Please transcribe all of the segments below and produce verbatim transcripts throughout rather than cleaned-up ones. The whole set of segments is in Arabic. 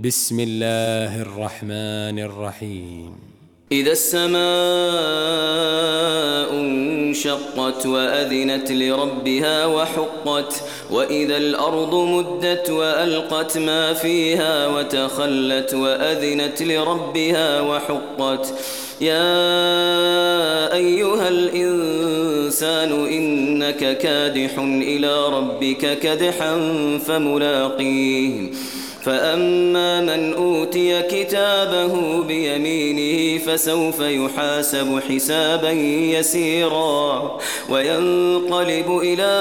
بسم الله الرحمن الرحيم. إذا السماء انشقت وأذنت لربها وحقت وإذا الأرض مدت وألقت ما فيها وتخلت وأذنت لربها وحقت يا أيها الإنسان إنك كادح إلى ربك كدحا فملاقيه فأما من أوتي كتابه بيمينه فسوف يحاسب حسابا يسيرا وينقلب إلى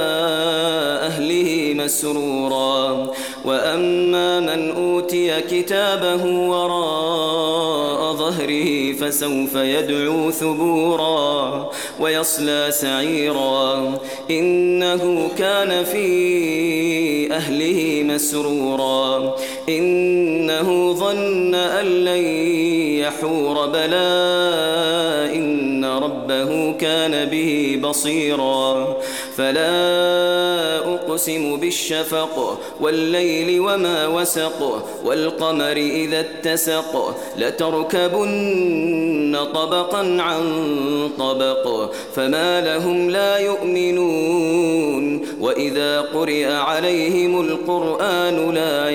أهله مسرورا وأما من أوتي كتابه وراء ظهره فسوف يدعو ثبورا ويصلى سعيرا إنه كان في أهله مسرورا إنه ظن أن لن يحور بلى إن ربه كان به بصيرا فلا أقسم بالشفق والليل وما وسق والقمر إذا اتسق لتركبن طبقا عن طبق فما لهم لا يؤمنون وإذا قرئ عليهم القرآن لا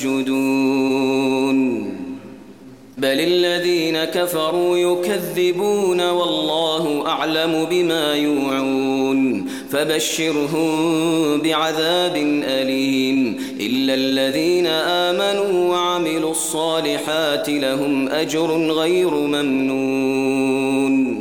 يسجدون بل الذين كفروا يكذبون والله أعلم بما يوعون فبشرهم بعذاب أليم إلا الذين آمنوا وعملوا الصالحات لهم أجر غير ممنون.